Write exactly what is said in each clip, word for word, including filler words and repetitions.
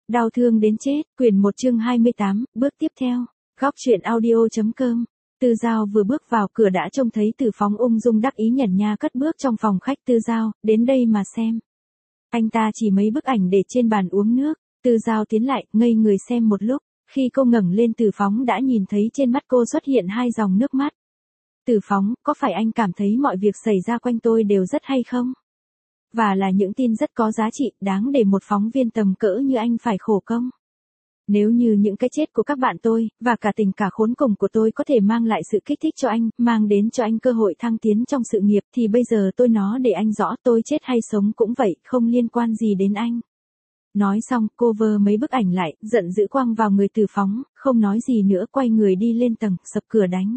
Đau thương đến chết, quyển một chương hai mươi tám, bước tiếp theo. Góc truyện audio.com. Tư Giao vừa bước vào cửa đã trông thấy Từ Phóng ung dung đắc ý nhẩn nha cất bước trong phòng khách. Tư Giao, đến đây mà xem. Anh ta chỉ mấy bức ảnh để trên bàn uống nước. Tư Giao tiến lại, ngây người xem một lúc. Khi cô ngẩng lên Từ Phóng đã nhìn thấy trên mắt cô xuất hiện hai dòng nước mắt. Từ Phóng, có phải anh cảm thấy mọi việc xảy ra quanh tôi đều rất hay không? Và là những tin rất có giá trị, đáng để một phóng viên tầm cỡ như anh phải khổ công. Nếu như những cái chết của các bạn tôi, và cả tình cả khốn cùng của tôi có thể mang lại sự kích thích cho anh, mang đến cho anh cơ hội thăng tiến trong sự nghiệp, thì bây giờ tôi nó để anh rõ tôi chết hay sống cũng vậy, không liên quan gì đến anh. Nói xong, cô vơ mấy bức ảnh lại, giận dữ quăng vào người Từ Phóng, không nói gì nữa quay người đi lên tầng, sập cửa đánh.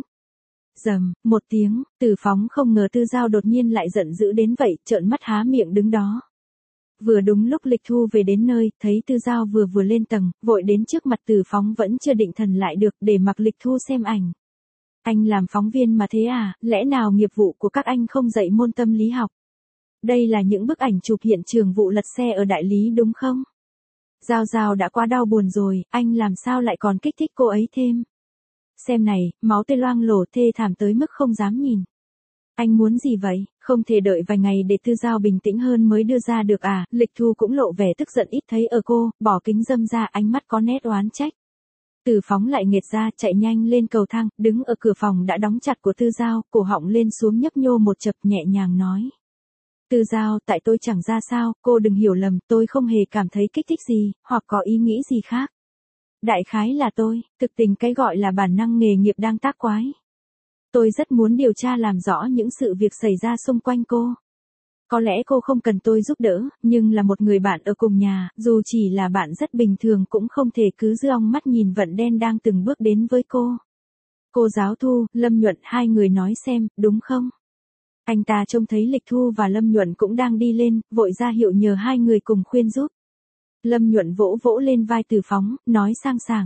Rầm, một tiếng, Từ Phóng không ngờ Tư Giao đột nhiên lại giận dữ đến vậy, trợn mắt há miệng đứng đó. Vừa đúng lúc Lịch Thu về đến nơi, thấy Tư Giao vừa vừa lên tầng, vội đến trước mặt Từ Phóng vẫn chưa định thần lại được để mặc Lịch Thu xem ảnh. Anh làm phóng viên mà thế à, lẽ nào nghiệp vụ của các anh không dạy môn tâm lý học? Đây là những bức ảnh chụp hiện trường vụ lật xe ở đại lý đúng không? Giao Giao đã quá đau buồn rồi, anh làm sao lại còn kích thích cô ấy thêm? Xem này, máu tê loang lổ thê thảm tới mức không dám nhìn. Anh muốn gì vậy, không thể đợi vài ngày để Tư Giao bình tĩnh hơn mới đưa ra được à, Lịch Thu cũng lộ vẻ tức giận ít thấy ở cô, bỏ kính dâm ra ánh mắt có nét oán trách. Từ Phóng lại nghệt ra, chạy nhanh lên cầu thang, đứng ở cửa phòng đã đóng chặt của Tư Giao, cổ họng lên xuống nhấp nhô một chập nhẹ nhàng nói. Tư Giao, tại tôi chẳng ra sao, cô đừng hiểu lầm, tôi không hề cảm thấy kích thích gì, hoặc có ý nghĩ gì khác. Đại khái là tôi, thực tình cái gọi là bản năng nghề nghiệp đang tác quái. Tôi rất muốn điều tra làm rõ những sự việc xảy ra xung quanh cô. Có lẽ cô không cần tôi giúp đỡ, nhưng là một người bạn ở cùng nhà, dù chỉ là bạn rất bình thường cũng không thể cứ dương mắt nhìn vận đen đang từng bước đến với cô. Cô giáo Thu, Lâm Nhuận hai người nói xem, đúng không? Anh ta trông thấy Lịch Thu và Lâm Nhuận cũng đang đi lên, vội ra hiệu nhờ hai người cùng khuyên giúp. Lâm Nhuận vỗ vỗ lên vai Từ Phóng, nói sang sảng.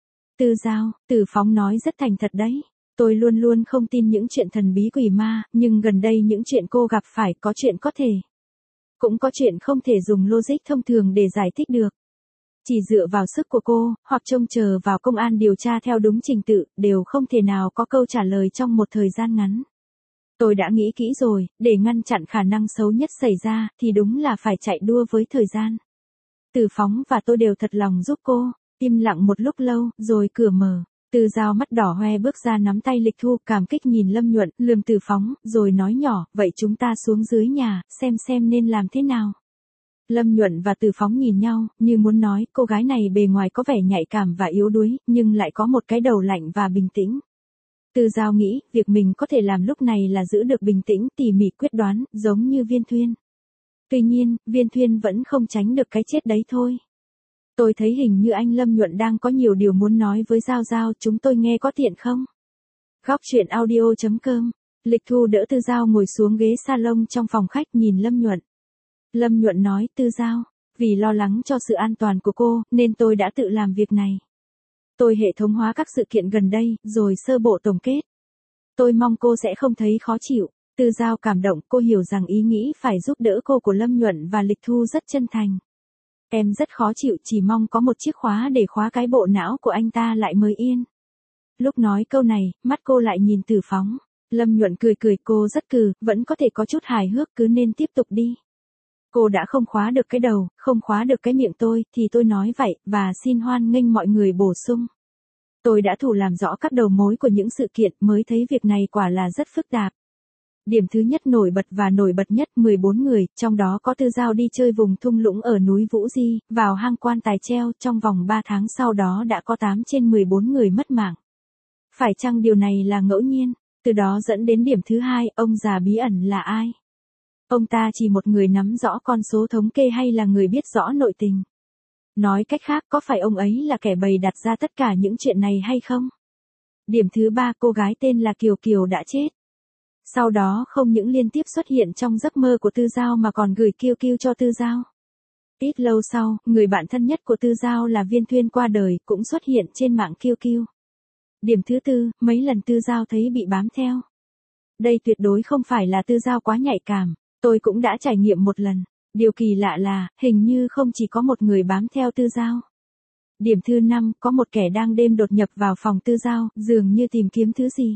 Tư Giao, Từ Phóng nói rất thành thật đấy. Tôi luôn luôn không tin những chuyện thần bí quỷ ma, nhưng gần đây những chuyện cô gặp phải có chuyện có thể. Cũng có chuyện không thể dùng logic thông thường để giải thích được. Chỉ dựa vào sức của cô, hoặc trông chờ vào công an điều tra theo đúng trình tự, đều không thể nào có câu trả lời trong một thời gian ngắn. Tôi đã nghĩ kỹ rồi, để ngăn chặn khả năng xấu nhất xảy ra, thì đúng là phải chạy đua với thời gian. Từ Phóng và tôi đều thật lòng giúp cô, im lặng một lúc lâu, rồi cửa mở. Tư Giao mắt đỏ hoe bước ra nắm tay Lịch Thu, cảm kích nhìn Lâm Nhuận, lườm Từ Phóng, rồi nói nhỏ, vậy chúng ta xuống dưới nhà, xem xem nên làm thế nào. Lâm Nhuận và Từ Phóng nhìn nhau, như muốn nói, cô gái này bề ngoài có vẻ nhạy cảm và yếu đuối, nhưng lại có một cái đầu lạnh và bình tĩnh. Tư Giao nghĩ, việc mình có thể làm lúc này là giữ được bình tĩnh, tỉ mỉ quyết đoán, giống như Viên Thuyên. Tuy nhiên, Viên Thuyên vẫn không tránh được cái chết đấy thôi. Tôi thấy hình như anh Lâm Nhuận đang có nhiều điều muốn nói với Giao Giao, chúng tôi nghe có tiện không? Góc truyện audio.com. Lịch Thu đỡ Tư Giao ngồi xuống ghế salon trong phòng khách nhìn Lâm Nhuận. Lâm Nhuận nói, Tư Giao, vì lo lắng cho sự an toàn của cô, nên tôi đã tự làm việc này. Tôi hệ thống hóa các sự kiện gần đây, rồi sơ bộ tổng kết. Tôi mong cô sẽ không thấy khó chịu. Tư Giao cảm động, cô hiểu rằng ý nghĩ phải giúp đỡ cô của Lâm Nhuận và Lịch Thu rất chân thành. Em rất khó chịu, chỉ mong có một chiếc khóa để khóa cái bộ não của anh ta lại mới yên. Lúc nói câu này, mắt cô lại nhìn Từ Phóng. Lâm Nhuận cười cười, cô rất cừ, vẫn có thể có chút hài hước, cứ nên tiếp tục đi. Cô đã không khóa được cái đầu, không khóa được cái miệng tôi, thì tôi nói vậy, và xin hoan nghênh mọi người bổ sung. Tôi đã thử làm rõ các đầu mối của những sự kiện, mới thấy việc này quả là rất phức tạp. Điểm thứ nhất nổi bật và nổi bật nhất mười bốn người, trong đó có Tư Giao đi chơi vùng thung lũng ở núi Vũ Di, vào hang quan tài treo, trong vòng ba tháng sau đó đã có tám trên mười bốn người mất mạng. Phải chăng điều này là ngẫu nhiên? Từ đó dẫn đến điểm thứ hai, ông già bí ẩn là ai? Ông ta chỉ một người nắm rõ con số thống kê hay là người biết rõ nội tình? Nói cách khác, có phải ông ấy là kẻ bày đặt ra tất cả những chuyện này hay không? Điểm thứ ba, cô gái tên là Kiều Kiều đã chết. Sau đó không những liên tiếp xuất hiện trong giấc mơ của Tư Giao mà còn gửi Kiêu Kiêu cho Tư Giao. Ít lâu sau, người bạn thân nhất của Tư Giao là Viên Thuyên qua đời, cũng xuất hiện trên mạng Kiêu Kiêu. Điểm thứ tư, mấy lần Tư Giao thấy bị bám theo. Đây tuyệt đối không phải là Tư Giao quá nhạy cảm, tôi cũng đã trải nghiệm một lần. Điều kỳ lạ là, hình như không chỉ có một người bám theo Tư Giao. Điểm thứ năm, có một kẻ đang đêm đột nhập vào phòng Tư Giao, dường như tìm kiếm thứ gì.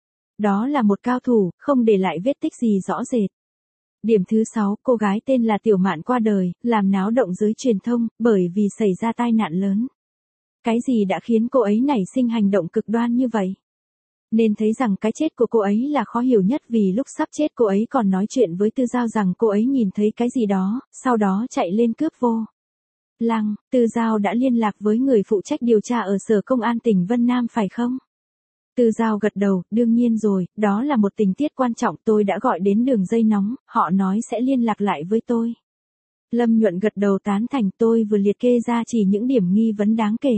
Đó là một cao thủ, không để lại vết tích gì rõ rệt. Điểm thứ sáu, cô gái tên là Tiểu Mạn qua đời, làm náo động giới truyền thông, bởi vì xảy ra tai nạn lớn. Cái gì đã khiến cô ấy nảy sinh hành động cực đoan như vậy? Nên thấy rằng cái chết của cô ấy là khó hiểu nhất, vì lúc sắp chết cô ấy còn nói chuyện với Tư Giao rằng cô ấy nhìn thấy cái gì đó, sau đó chạy lên cướp vô lăng. Tư Giao đã liên lạc với người phụ trách điều tra ở Sở Công an tỉnh Vân Nam phải không? Tư Giao gật đầu, đương nhiên rồi, đó là một tình tiết quan trọng, tôi đã gọi đến đường dây nóng, họ nói sẽ liên lạc lại với tôi. Lâm Nhuận gật đầu tán thành, tôi vừa liệt kê ra chỉ những điểm nghi vấn đáng kể.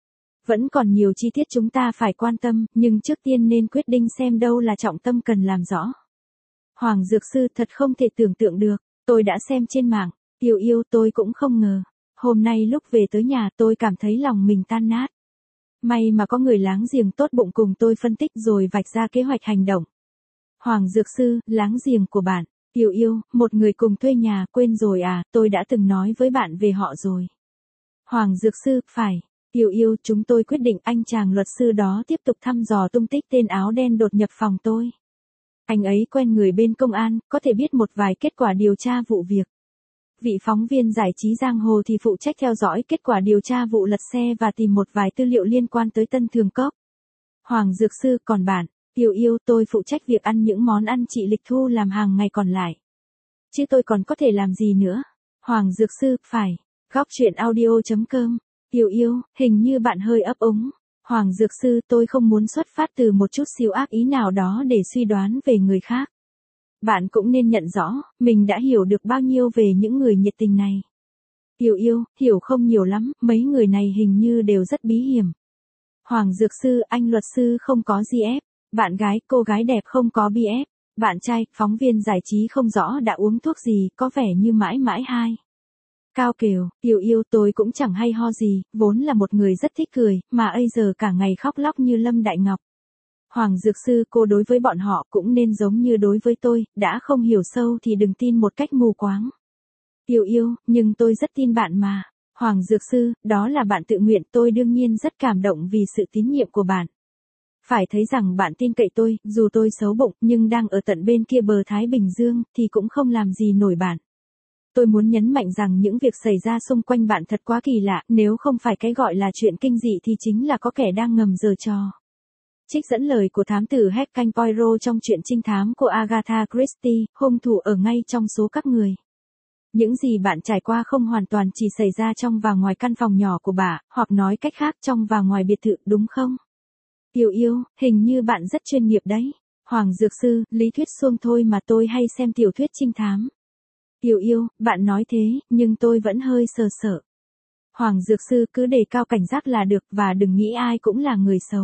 Vẫn còn nhiều chi tiết chúng ta phải quan tâm, nhưng trước tiên nên quyết định xem đâu là trọng tâm cần làm rõ. Hoàng Dược Sư, thật không thể tưởng tượng được, tôi đã xem trên mạng, Yêu Yêu, tôi cũng không ngờ. Hôm nay lúc về tới nhà tôi cảm thấy lòng mình tan nát. May mà có người láng giềng tốt bụng cùng tôi phân tích rồi vạch ra kế hoạch hành động. Hoàng Dược Sư, láng giềng của bạn, Yêu Yêu, một người cùng thuê nhà, quên rồi à, tôi đã từng nói với bạn về họ rồi. Hoàng Dược Sư, phải. Yêu Yêu, chúng tôi quyết định anh chàng luật sư đó tiếp tục thăm dò tung tích tên áo đen đột nhập phòng tôi. Anh ấy quen người bên công an, có thể biết một vài kết quả điều tra vụ việc. Vị phóng viên giải trí giang hồ thì phụ trách theo dõi kết quả điều tra vụ lật xe và tìm một vài tư liệu liên quan tới Tân Thường Cốc. Hoàng Dược Sư, còn bạn, Yêu Yêu, tôi phụ trách việc ăn những món ăn chị Lịch Thu làm hàng ngày còn lại. Chứ tôi còn có thể làm gì nữa? Hoàng Dược Sư, phải. Góc truyện audio chấm com. Yêu Yêu, hình như bạn hơi ấp úng. Hoàng Dược Sư, tôi không muốn xuất phát từ một chút siêu ác ý nào đó để suy đoán về người khác. Bạn cũng nên nhận rõ, mình đã hiểu được bao nhiêu về những người nhiệt tình này. Yêu Yêu, hiểu không nhiều lắm, mấy người này hình như đều rất bí hiểm. Hoàng Dược Sư, anh luật sư không có gi ép. Bạn gái, cô gái đẹp không có bê ép. Bạn trai, phóng viên giải trí không rõ đã uống thuốc gì, có vẻ như mãi mãi hai. Cao Kiều, Yêu Yêu, tôi cũng chẳng hay ho gì, vốn là một người rất thích cười, mà bây giờ cả ngày khóc lóc như Lâm Đại Ngọc. Hoàng Dược Sư, cô đối với bọn họ cũng nên giống như đối với tôi, đã không hiểu sâu thì đừng tin một cách mù quáng. Yêu Yêu, nhưng tôi rất tin bạn mà. Hoàng Dược Sư, đó là bạn tự nguyện, tôi đương nhiên rất cảm động vì sự tín nhiệm của bạn. Phải thấy rằng bạn tin cậy tôi, dù tôi xấu bụng nhưng đang ở tận bên kia bờ Thái Bình Dương thì cũng không làm gì nổi bạn. Tôi muốn nhấn mạnh rằng những việc xảy ra xung quanh bạn thật quá kỳ lạ, nếu không phải cái gọi là chuyện kinh dị thì chính là có kẻ đang ngầm giở trò. Trích dẫn lời của thám tử Hercule Poirot trong truyện trinh thám của Agatha Christie, hung thủ ở ngay trong số các người. Những gì bạn trải qua không hoàn toàn chỉ xảy ra trong và ngoài căn phòng nhỏ của bà, hoặc nói cách khác trong và ngoài biệt thự, đúng không? Yêu Yêu, hình như bạn rất chuyên nghiệp đấy. Hoàng Dược Sư, lý thuyết suông thôi mà tôi hay xem tiểu thuyết trinh thám. Yêu Yêu, bạn nói thế, nhưng tôi vẫn hơi sợ sợ. Hoàng Dược Sư, cứ đề cao cảnh giác là được và đừng nghĩ ai cũng là người xấu.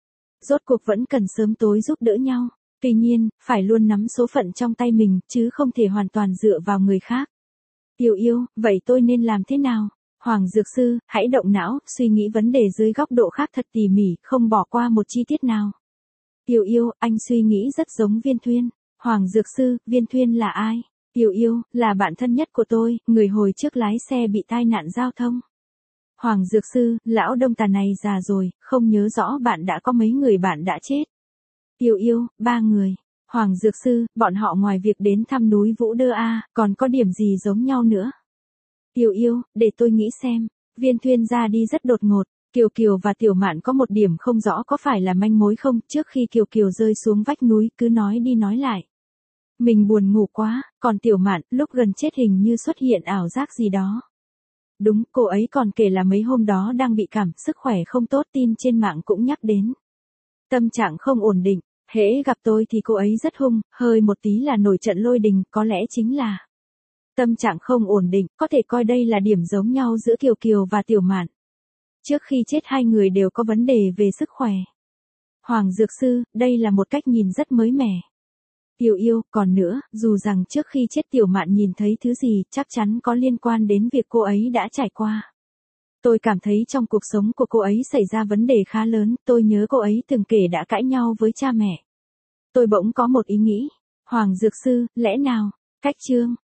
Rốt cuộc vẫn cần sớm tối giúp đỡ nhau. Tuy nhiên, phải luôn nắm số phận trong tay mình, chứ không thể hoàn toàn dựa vào người khác. Yêu Yêu, vậy tôi nên làm thế nào? Hoàng Dược Sư, hãy động não, suy nghĩ vấn đề dưới góc độ khác thật tỉ mỉ, không bỏ qua một chi tiết nào. Yêu Yêu, anh suy nghĩ rất giống Viên Thuyên. Hoàng Dược Sư, Viên Thuyên là ai? Yêu Yêu, là bạn thân nhất của tôi, người hồi trước lái xe bị tai nạn giao thông. Hoàng Dược Sư, lão Đông Tà này già rồi, không nhớ rõ bạn đã có mấy người bạn đã chết. Yêu Yêu, ba người. Hoàng Dược Sư, bọn họ ngoài việc đến thăm núi Vũ Đơ A, còn có điểm gì giống nhau nữa? Yêu Yêu, để tôi nghĩ xem. Viên Thuyên ra đi rất đột ngột. Kiều Kiều và Tiểu Mạn có một điểm không rõ có phải là manh mối không, trước khi Kiều Kiều rơi xuống vách núi cứ nói đi nói lại. Mình buồn ngủ quá, còn Tiểu Mạn, lúc gần chết hình như xuất hiện ảo giác gì đó. Đúng, cô ấy còn kể là mấy hôm đó đang bị cảm, sức khỏe không tốt, tin trên mạng cũng nhắc đến. Tâm trạng không ổn định, hễ gặp tôi thì cô ấy rất hung, hơi một tí là nổi trận lôi đình, có lẽ chính là tâm trạng không ổn định, có thể coi đây là điểm giống nhau giữa Kiều Kiều và Tiểu Mạn. Trước khi chết hai người đều có vấn đề về sức khỏe. Hoàng Dược Sư, đây là một cách nhìn rất mới mẻ. Yêu Yêu, còn nữa, dù rằng trước khi chết Tiểu Mạn nhìn thấy thứ gì, chắc chắn có liên quan đến việc cô ấy đã trải qua. Tôi cảm thấy trong cuộc sống của cô ấy xảy ra vấn đề khá lớn, tôi nhớ cô ấy từng kể đã cãi nhau với cha mẹ. Tôi bỗng có một ý nghĩ. Hoàng Dược Sư, lẽ nào? Cách chương.